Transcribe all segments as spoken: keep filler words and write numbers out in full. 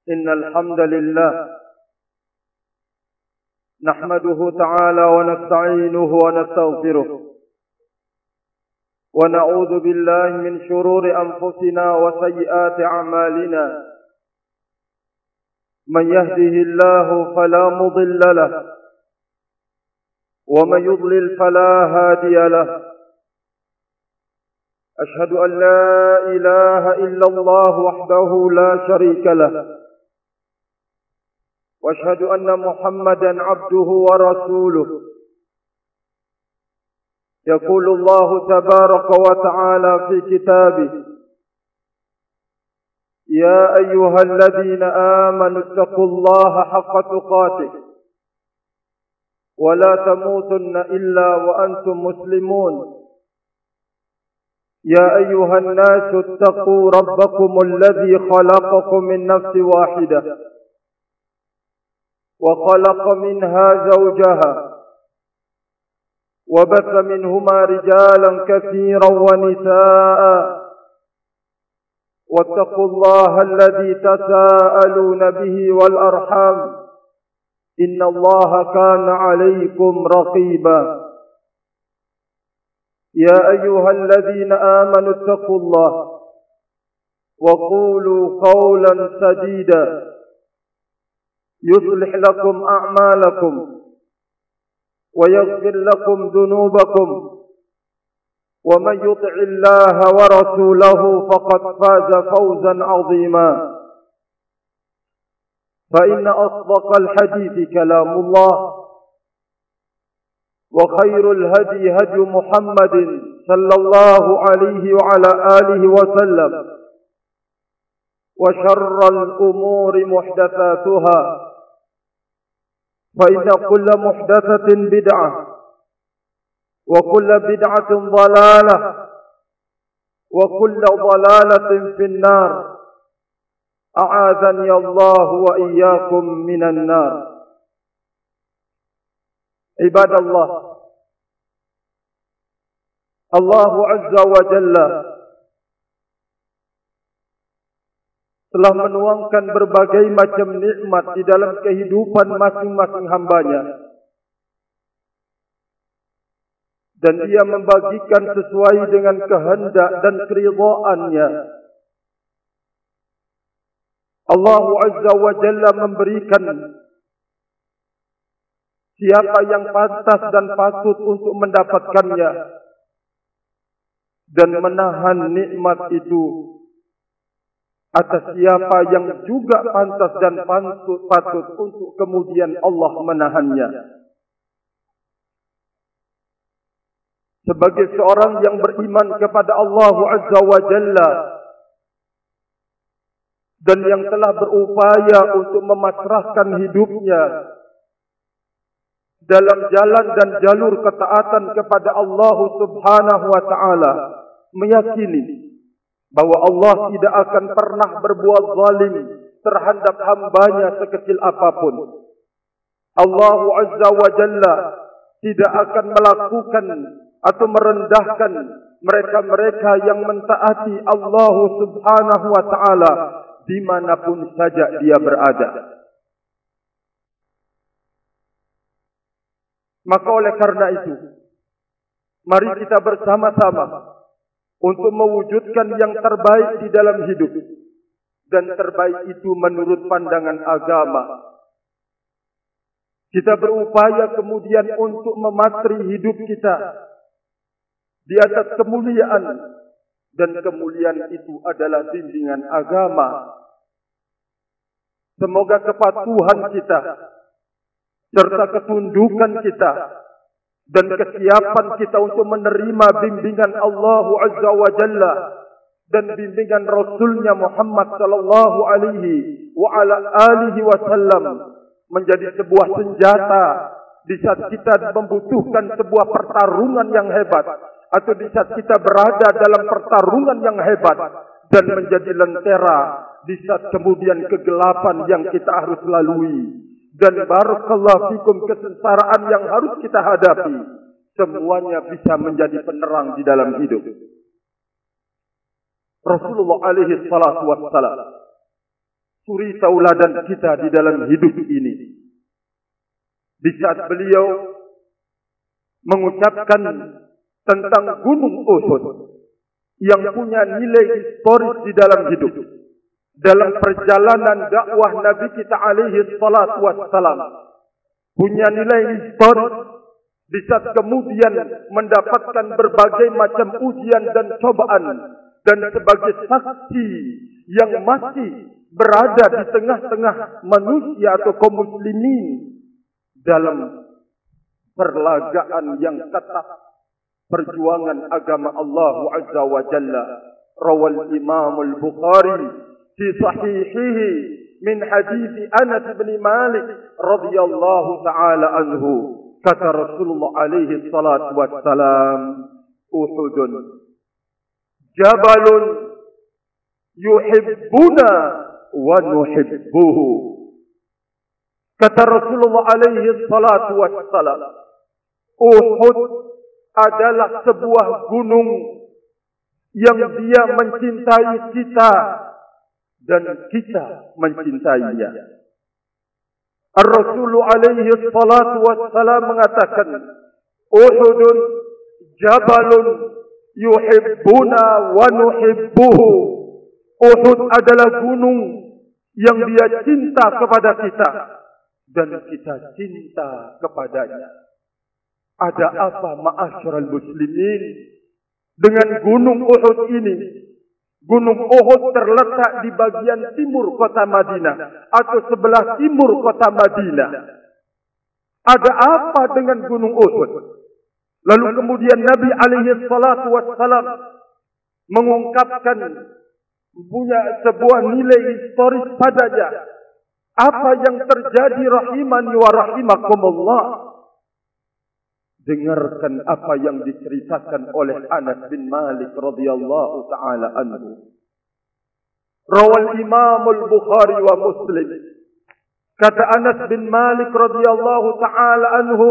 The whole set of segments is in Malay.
إن الحمد لله نحمده تعالى ونستعينه ونستغفره ونعوذ بالله من شرور أنفسنا وسيئات أعمالنا من يهده الله فلا مضل له ومن يضلل فلا هادي له أشهد أن لا إله إلا الله وحده لا شريك له وأشهد أن محمدا عبده ورسوله يقول الله تبارك وتعالى في كتابه يا أيها الذين آمنوا اتقوا الله حق تقاته ولا تموتن إلا وأنتم مسلمون يا أيها الناس اتقوا ربكم الذي خلقكم من نفس واحدة وخلق منها زوجها وبث منهما رجالا كثيرا ونساء واتقوا الله الذي تساءلون به والأرحام إن الله كان عليكم رقيبا يا أيها الذين آمنوا اتقوا الله وقولوا قولا سديدا يصلح لكم أعمالكم ويغفر لكم ذنوبكم ومن يطع الله ورسوله فقد فاز فوزا عظيما فإن أصدق الحديث كلام الله وخير الهدي هدي محمد صلى الله عليه وعلى آله وسلم وشر الأمور محدثاتها فإن كل محدثة بدعة وكل بدعة ضلالة وكل ضلالة في النار أعاذني الله وإياكم من النار عباد الله الله عز وجل telah menuangkan berbagai macam nikmat di dalam kehidupan masing-masing hambanya. Dan Dia membagikan sesuai dengan kehendak dan keridhaannya. Allah Azza wa Jalla memberikan siapa yang pantas dan patut untuk mendapatkannya dan menahan nikmat itu atas siapa yang juga pantas dan patut, patut untuk kemudian Allah menahannya. Sebagai seorang yang beriman kepada Allah Azza wa Jalla dan yang telah berupaya untuk memasrahkan hidupnya dalam jalan dan jalur ketaatan kepada Allah Subhanahu wa taala, meyakini bahwa Allah tidak akan pernah berbuat zalim terhadap hambanya sekecil apapun. Allah Azza wa Jalla tidak akan melakukan atau merendahkan mereka-mereka yang mentaati Allah Subhanahu wa taala dimanapun saja dia berada. Maka oleh karena itu, mari kita bersama-sama untuk mewujudkan yang terbaik di dalam hidup. Dan terbaik itu menurut pandangan agama. Kita berupaya kemudian untuk mematri hidup kita di atas kemuliaan. Dan kemuliaan itu adalah bimbingan agama. Semoga kepatuhan kita serta ketundukan kita dan kesiapan kita untuk menerima bimbingan Allah Azza wa Jalla dan bimbingan Rasulnya Muhammad sallallahu alaihi wa ala alihi wasallam menjadi sebuah senjata di saat kita membutuhkan sebuah pertarungan yang hebat, atau di saat kita berada dalam pertarungan yang hebat, dan menjadi lentera di saat kemudian kegelapan yang kita harus lalui. Dan barakallahu fikum, kesengsaraan yang harus kita hadapi, semuanya bisa menjadi penerang di dalam hidup. Rasulullah alaihi salatu wassalam suri tauladan kita di dalam hidup ini. Di saat beliau mengucapkan tentang Gunung Uhud yang punya nilai historis di dalam hidup, dalam perjalanan dakwah Nabi kita alaihi salatu wassalam, punya nilai historis di saat kemudian mendapatkan berbagai macam ujian dan cobaan, dan sebagai saksi yang masih berada di tengah-tengah manusia atau kaum muslimin dalam perlagaan yang ketat perjuangan agama Allah Azza wa Jalla. Rawal Imam Al-Bukhari fi sahihihi min hadits Anas bin Malik radhiyallahu taala anhu, kata Rasulullah alaihi salatu wassalam, Uhudun jabalun yuhibbuna wa nuhibbuhu. Kata Rasulullah alaihi salatu wassalam, Uhud adalah sebuah gunung yang dia mencintai kita dan kita mencintainya. Ar-Rasul alaihi salatu wassalam mengatakan, Uhudun jabalun yuhibbuna wa nuhibbuhu. Uhud adalah gunung yang dia cinta kepada kita dan kita cinta kepadanya. Ada apa ma'asyiral muslimin dengan gunung Uhud ini? Gunung Uhud terletak di bagian timur kota Madinah atau sebelah timur kota Madinah. Ada apa dengan gunung Uhud? Lalu kemudian Nabi alaihi salatu wassalam mengungkapkan punya sebuah nilai historis padanya. Apa yang terjadi rahimani wa rahimakumullah? Dengarkan apa yang diceritakan oleh Anas bin Malik radhiyallahu taala anhu. Rawal Imam Al-Bukhari wa Muslim. Kata Anas bin Malik radhiyallahu taala anhu,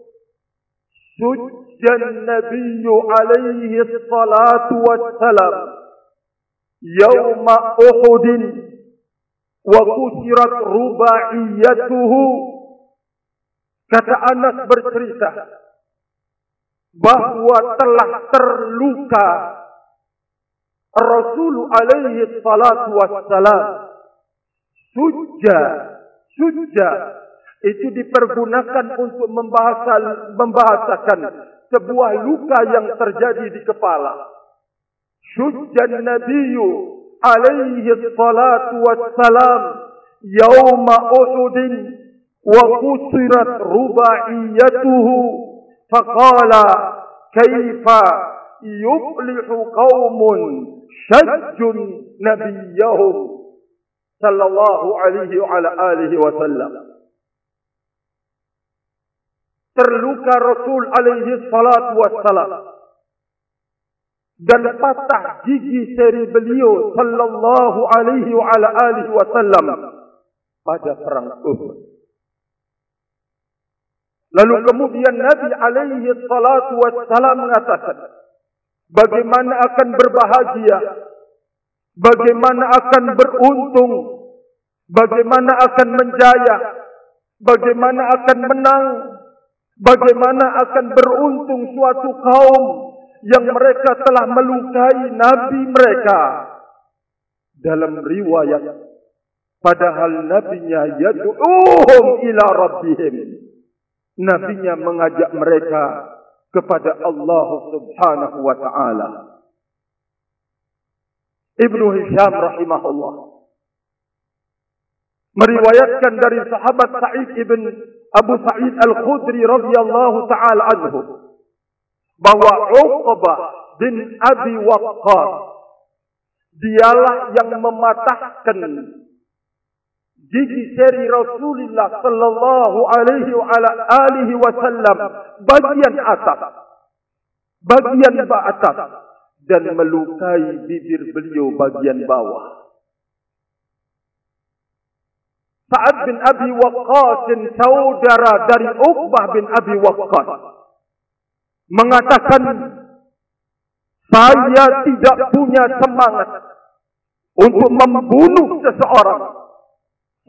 sujjan Nabi alaihi salatu wassalam yawma Uhudin wa kusirat rubaiyatuhu. Kata Anas bercerita bahawa telah terluka Rasul alaihi salatu wassalam. Sujja, sujja itu dipergunakan untuk membahasa, membahasakan sebuah luka yang terjadi di kepala. Sujjan Nabiyyu alaihi salatu wassalam yawma Uhudin wa kusirat rubaiyatuhu. Faqala kaifa yuflihu qaumun shajjun nabiyyahum sallallahu alaihi wa ala alihi wasallam. Terluka Rasul alaihi salatu wassalam dan patah gigi seri beliau sallallahu alaihi wa ala alihi wasallam pada perang Uhud. Lalu kemudian Nabi alaihi salatu wassalam mengatakan, bagaimana akan berbahagia, bagaimana akan beruntung, bagaimana akan menjaya, bagaimana akan menang, bagaimana akan beruntung suatu kaum yang mereka telah melukai Nabi mereka. Dalam riwayat, padahal Nabinya yad'uhum ila rabbihim. Nabinya mengajak mereka kepada Allah subhanahu wa ta'ala. Ibnu Hisham rahimahullah meriwayatkan dari sahabat Sa'id ibn Abu Sa'id Al-Khudri radhiyallahu ta'ala anhu bahwa Uqbah bin Abi Waqqas dialah yang mematahkan gigi seri Rasulullah sallallahu alaihi wa ala alihi wasallam bagian atas, bagian atas, dan melukai bibir beliau bagian bawah. Sa'ad bin Abi Waqqas, saudara dari Uqbah bin Abi Waqqas, mengatakan, saya tidak punya semangat untuk membunuh seseorang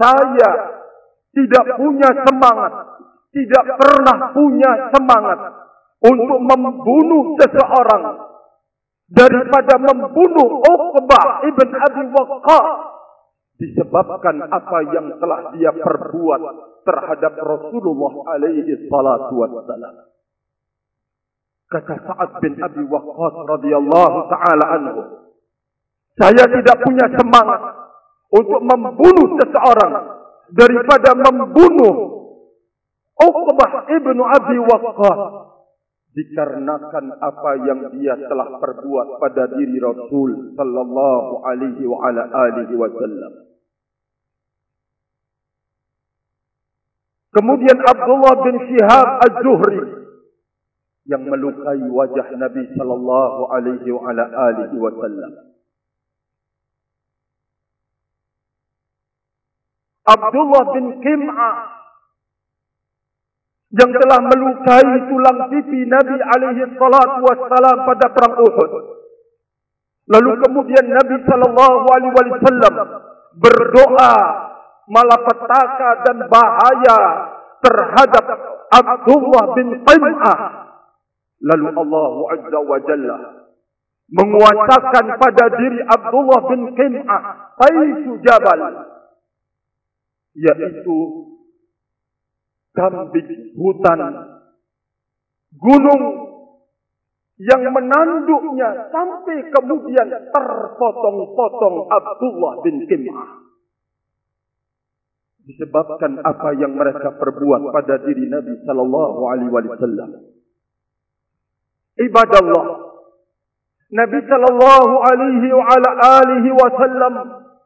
saya tidak punya semangat, tidak pernah punya semangat untuk membunuh seseorang daripada membunuh Uqbah ibn Abi Waqqas, disebabkan apa yang telah dia perbuat terhadap Rasulullah alaihi salatu wassalam. Kata Sa'ad bin Abi Waqqas radhiyallahu ta'ala anhu, saya tidak punya semangat untuk membunuh seseorang daripada membunuh Uqbah ibn Abi Waqqas, dikarenakan apa yang dia telah perbuat pada diri Rasul sallallahu alaihi wa ala alihi wasallam. Kemudian Abdullah bin Shihab Az-Zuhri yang melukai wajah Nabi sallallahu alaihi wa ala alihi wasallam. Abdullah bin Qim'ah yang telah melukai tulang pipi Nabi alaihi salatu wassalam pada perang Uhud. Lalu kemudian Nabi sallallahu alaihi wasallam berdoa malapetaka dan bahaya terhadap Abdullah bin Qim'ah. Lalu Allah Azza wa Jalla menguasakan pada diri Abdullah bin Qim'ah Qaisu Jabal, yaitu kambing hutan, gunung yang menanduknya sampai kemudian terpotong-potong Abdullah bin Qim'ah. Disebabkan apa yang mereka perbuat pada diri Nabi sallallahu alaihi wasallam. Ibadallah, Nabi sallallahu alaihi wa ala alihi wasallam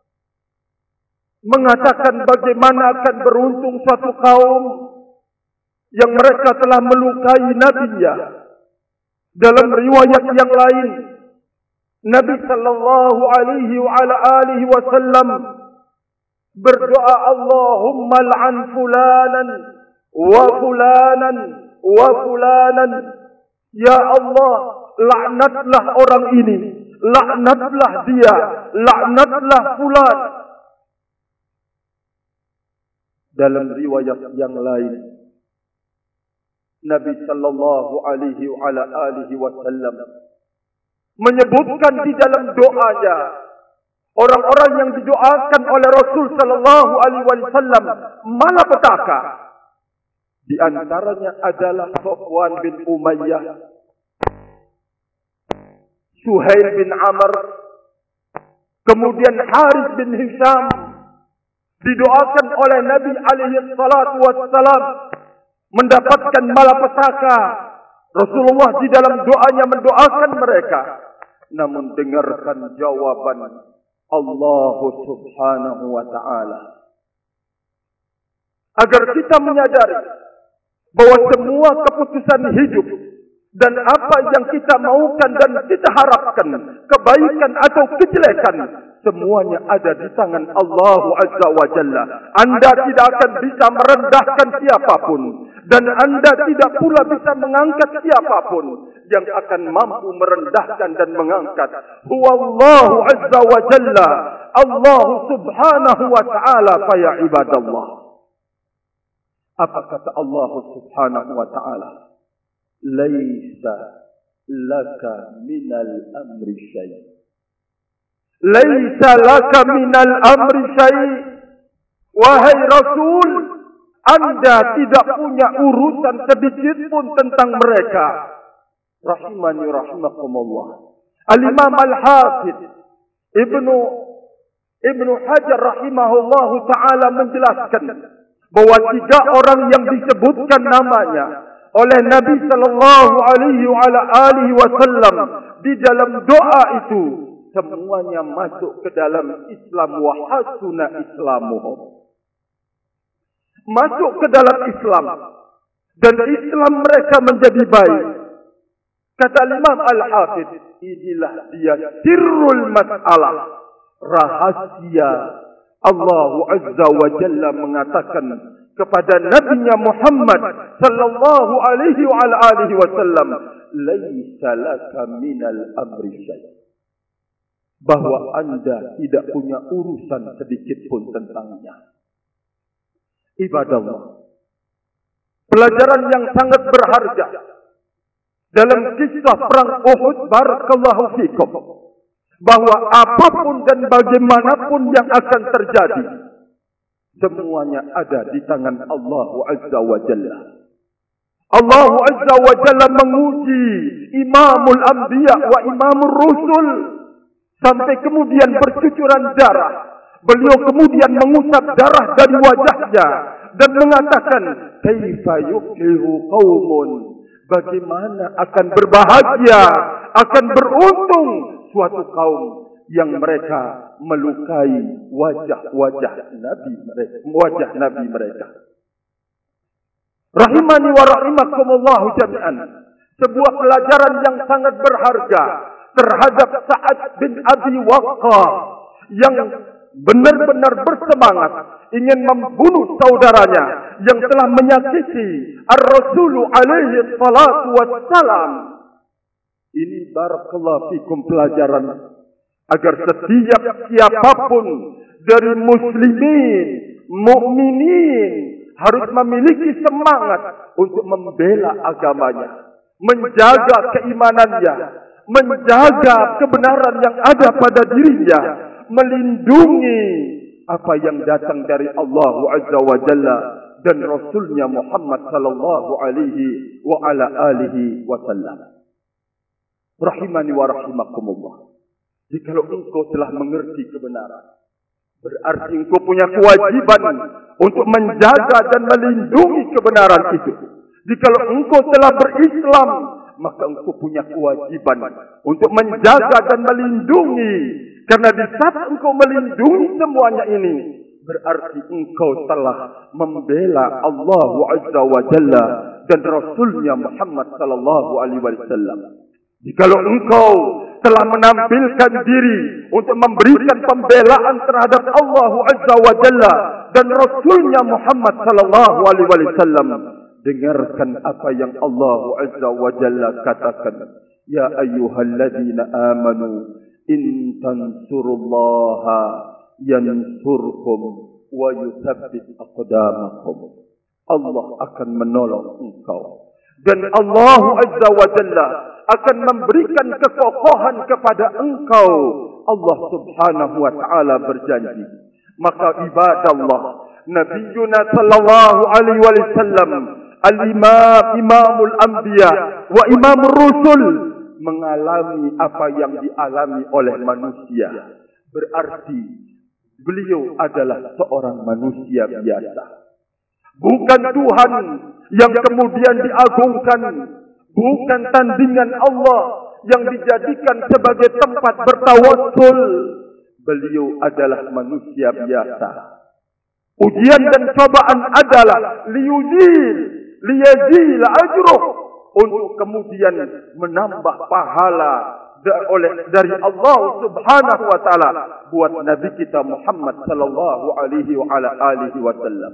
mengatakan bagaimana akan beruntung suatu kaum yang mereka telah melukai nabinya. Dalam riwayat yang lain, Nabi sallallahu alaihi wa ala alihi wasallam berdoa, Allahumma al'an fulanan wa fulanan wa fulanan. Ya Allah, laknatlah orang ini, laknatlah dia, laknatlah fulan. Dalam riwayat yang lain, Nabi sallallahu alaihi wa ala alihi wasallam menyebutkan di dalam doanya orang-orang yang didoakan oleh Rasul sallallahu alaihi wasallam malapetaka. Di antaranya adalah Safwan bin Umayyah, Suhail bin Amr, kemudian Harith bin Hisham, didoakan oleh Nabi alaihi salatu wassalam mendapatkan malapetaka. Rasulullah di dalam doanya mendoakan mereka, namun dengarkan jawaban Allah subhanahu wa ta'ala, agar kita menyadari bahwa semua keputusan hidup dan apa yang kita maukan dan kita harapkan, kebaikan atau kejelekan, semuanya ada di tangan Allah Azza wa Jalla. Anda tidak akan bisa merendahkan siapapun, dan anda tidak pula bisa mengangkat siapapun. Yang akan mampu merendahkan dan mengangkat huwallahu Azza wa Jalla, Allah subhanahu wa ta'ala. Fa ya ibadallah, apa kata Allah subhanahu wa ta'ala? Laisa laka minal amri syai'. Laisa laka minal amri syai'. Wahai Rasul, anda tidak punya urusan sedikit pun tentang mereka. Rahimani rahimakumullah. Al-Imam Al-Hafidh Ibnu Ibnu Hajar rahimahullahu ta'ala menjelaskan bahwa tiga orang yang disebutkan namanya oleh Nabi sallallahu alaihi wasallam di dalam doa itu, semuanya masuk ke dalam Islam. Wa hasuna islamuhum, masuk ke dalam Islam, dan Islam mereka menjadi baik. Kata Imam Al-Hafidh, inilah dia sirrul mas'alah, rahasia Allah Azza wa Jalla mengatakan kepada Nabi Muhammad sallallahu alaihi wa alihi wasallam, laisa laka minal amri syai', bahwa anda tidak punya urusan sedikit pun tentangnya. Ibadah Allah. Pelajaran yang sangat berharga dalam kisah perang Uhud, barakallahu fikum, bahwa apapun dan bagaimanapun yang akan terjadi, semuanya ada di tangan Allah Azza wa Jalla. Allah Azza wa Jalla menguji Imamul Anbiya wa Imamul Rusul sampai kemudian bercucuran darah. Beliau kemudian mengusap darah dari wajahnya dan mengatakan, "Kaifa yuflihu qaumun?" Bagaimana akan berbahagia, akan beruntung suatu kaum yang mereka melukai wajah-wajah Nabi mereka, wajah Nabi mereka. Rahimani wa rahimakumullah jami'an. Sebuah pelajaran yang sangat berharga terhadap Sa'ad bin Abi Waqqas yang benar-benar bersemangat ingin membunuh saudaranya yang telah menyakiti Ar-Rasul alaihi salatu wassalam. Ini barakallahu fikum pelajaran agar setiap siapapun dari muslimin, mukminin harus memiliki semangat untuk membela agamanya, menjaga keimanannya, menjaga kebenaran yang ada pada dirinya, melindungi apa yang datang dari Allah Azza wa Jalla dan Rasulnya Muhammad sallallahu alaihi wa ala alihi wasallam. Rahimani wa rahimakumullah. Jikalau engkau telah mengerti kebenaran, berarti engkau punya kewajiban untuk menjaga dan melindungi kebenaran itu. Jikalau engkau telah berislam, maka engkau punya kewajiban untuk menjaga dan melindungi. Karena di saat engkau melindungi semuanya ini, berarti engkau telah membela Allah Azza wa Jalla dan Rasulnya Muhammad sallallahu alaihi wasallam. Jikalau engkau telah menampilkan diri untuk memberikan pembelaan terhadap Allah Azza wa Jalla dan Rasulnya Muhammad sallallahu alaihi wasallam, dengarkan apa yang Allah Azza wa Jalla katakan. Ya ayyuhalladzina amanu in tansurullaha yansurkum wa yuthabbit aqdamakum. Allah akan menolong engkau dan Allah Azza wa Jalla akan memberikan kekokohan kepada engkau. Allah Subhanahu wa taala berjanji. Maka ibadallah, Nabiyuna sallallahu alaihi wasallam al-imam imamul anbiya wa imamur rusul mengalami apa yang dialami oleh manusia. Berarti beliau adalah seorang manusia biasa. Bukan Tuhan yang kemudian diagungkan, bukan tandingan Allah yang dijadikan sebagai tempat bertawassul. Beliau adalah manusia biasa. Ujian dan cobaan adalah liyujil, liyajil ajruh, untuk kemudian menambah pahala oleh dari Allah Subhanahu wa taala buat Nabi kita Muhammad sallallahu alaihi wa ala alihi wasallam.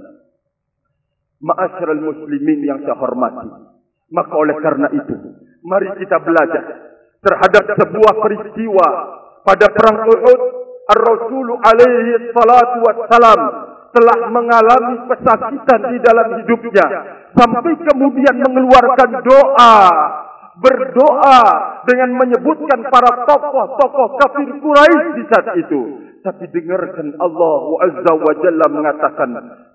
Ma'asyiral muslimin yang saya hormati, maka oleh karena itu mari kita belajar terhadap sebuah peristiwa pada perang Uhud. Ar-Rasul alaihi salatu wassalam telah mengalami kesakitan di dalam hidupnya sampai kemudian mengeluarkan doa, berdoa dengan menyebutkan para tokoh-tokoh kafir Quraisy di saat itu. Tapi dengarkan Allah Azza wa Jalla mengatakan,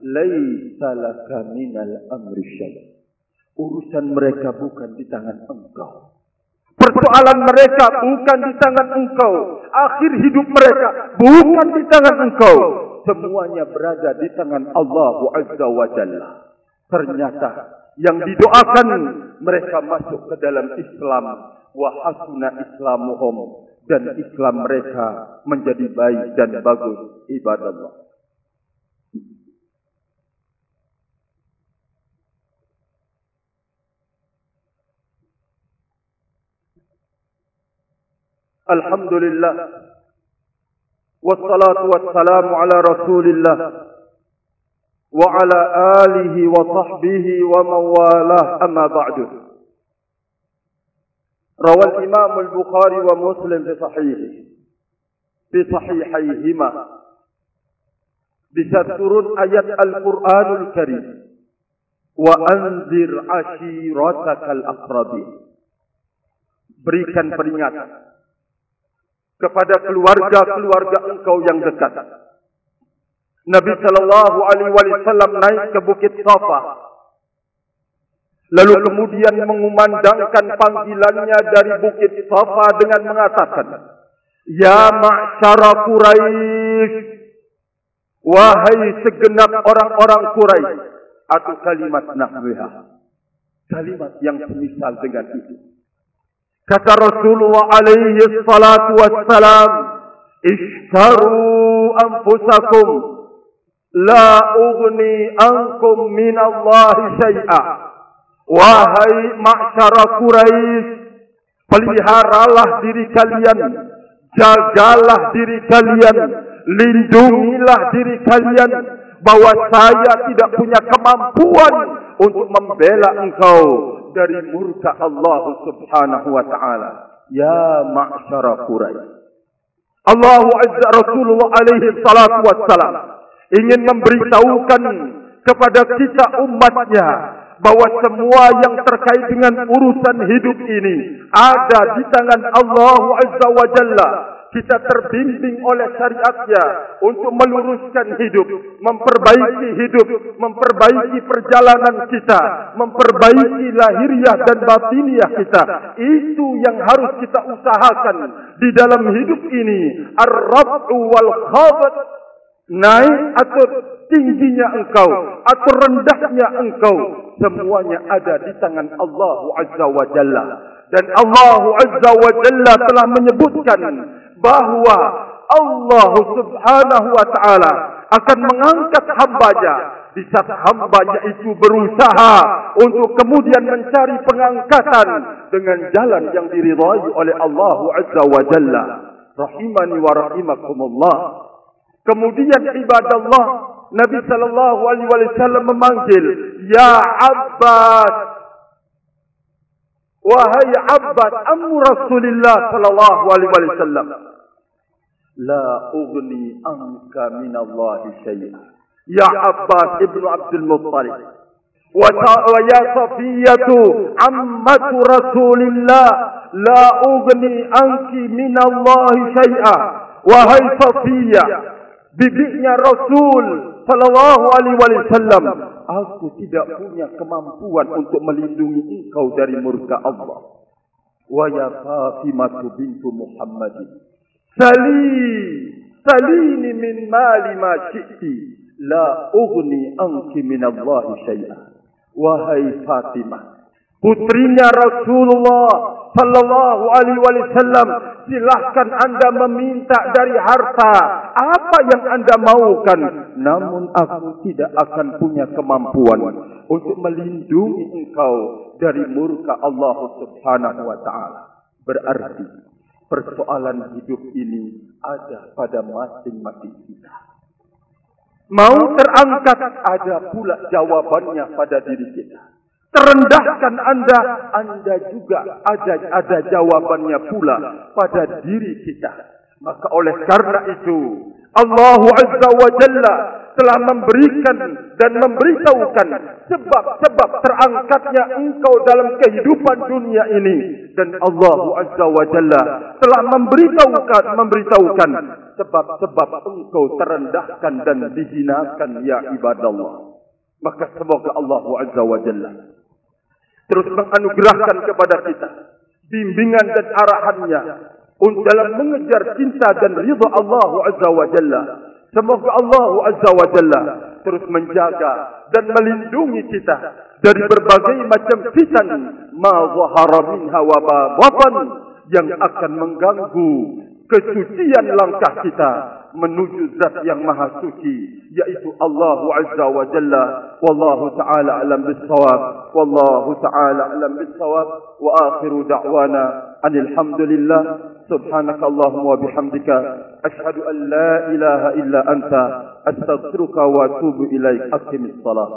laisa laka minal amri syai'. Urusan mereka bukan di tangan engkau. Persoalan mereka bukan di tangan engkau. Akhir hidup mereka bukan di tangan engkau. Semuanya berada di tangan Allah Azza wa Jalla. Ternyata yang didoakan mereka masuk ke dalam Islam. Wa hasuna islamuhum, dan Islam mereka menjadi baik dan bagus. Ibadallah. Alhamdulillah, wassalatu wassalamu ala rasulillah wa ala alihi wa sahbihi wa mawalah, amma ba'du. Rawal Imam al-Bukhari wa Muslim fi sahihi fi sahihayhima bisa turun ayat Al-Quranul Karim. Wa anzir ashiratakal aqrabin. Berikan peringatan kepada keluarga-keluarga engkau yang dekat. Nabi sallallahu alaihi wasallam naik ke Bukit Safa. Lalu kemudian mengumandangkan panggilannya dari Bukit Safa dengan mengatakan, Ya ma'syara Quraisy, wahai segenap orang-orang Quraisy, atau kalimat nahwiha, kalimat yang semisal dengan itu. Kata Rasulullah alaihi salatu wassalam, Ishtaru anfusakum, la ughni ankum minallahi syai'a. Wahai ma'syara Quraisy, peliharalah diri kalian, jagalah diri kalian, lindungilah diri kalian, bahwa saya tidak punya kemampuan untuk membela engkau dari murka Allah Subhanahu wa taala. Ya ma'syara Quraisy, Allah Azza Rasulullah alaihi salatu wassalam ingin memberitahukan kepada kita umatnya bahwa semua yang terkait dengan urusan hidup ini ada di tangan Allah Azza wa Jalla. Kita terbimbing oleh syariatnya untuk meluruskan hidup, memperbaiki hidup, memperbaiki perjalanan kita, memperbaiki lahiriah dan batiniah kita. Itu yang harus kita usahakan di dalam hidup ini. Ar-raf'u wal khafd, naik atau tingginya engkau atau rendahnya engkau, semuanya ada di tangan Allah Azza wa Jalla. Dan Allah Azza wa Jalla telah menyebutkan bahawa Allah Subhanahu wa taala akan mengangkat hambanya di saat hambanya itu berusaha untuk kemudian mencari pengangkatan dengan jalan yang diridhai oleh Allah Azza wa Jalla. Rahimani wa rahimakumullah. Kemudian ibadallah, Nabi sallallahu alaihi wasallam memanggil, Ya Abbas, wahai Abbas, ammu Rasulillah sallallahu alaihi wasallam, la ughni anka minallahi syai'a. Ya Abbas ibnu Abdul Muttalib, wa ya Safiyatu ammatu Rasulillah, la ughni anki minallahi syai'a. Wahai Safiyah, bibinya Rasul sallallahu alaihi wasallam, aku tidak punya kemampuan untuk melindungi engkau dari murka Allah. Wa ya Fatimah bintu Muhammadin, sali salini min mali ma syi'ti, la ughni anki min Allah syai'a. Wahai Fatimah, putrinya Rasulullah sallallahu alaihi wasallam, silahkan anda meminta dari harta apa yang anda maukan, namun aku tidak akan punya kemampuan untuk melindungi engkau dari murka Allah Subhanahu wa taala. Berarti persoalan hidup ini ada pada masing-masing kita. Mau terangkat, ada pula jawabannya pada diri kita. Terendahkan anda, anda juga ada ada jawabannya pula pada diri kita. Maka oleh karena itu, Allah Azza wa Jalla telah memberikan dan memberitahukan sebab-sebab terangkatnya engkau dalam kehidupan dunia ini. Dan Allah Azza wa Jalla telah memberitahukan memberitahukan sebab-sebab engkau terendahkan dan dihinakan, ya ibadallah. Maka semoga Allah Azza wa Jalla terus menganugerahkan kepada kita bimbingan dan arahannya untuk dalam mengejar cinta dan ridha Allah Azza wa Jalla. Semoga Allah Azza wa Jalla terus menjaga dan melindungi kita dari berbagai macam fitan ma zahara minha wa ma batan yang akan mengganggu kesucian langkah kita menuju zat yang maha suci, yaitu Allah Azza wa Jalla. Wallahu ta'ala alam bis-shawab, wallahu ta'ala alam bis-shawab, wa akhiru da'wana anil hamdulillah. Subhanaka Allahumma wa bihamdika, ashhadu an la ilaha illa anta, astaghfiruka wa atubu ilaik. Aqimis salat.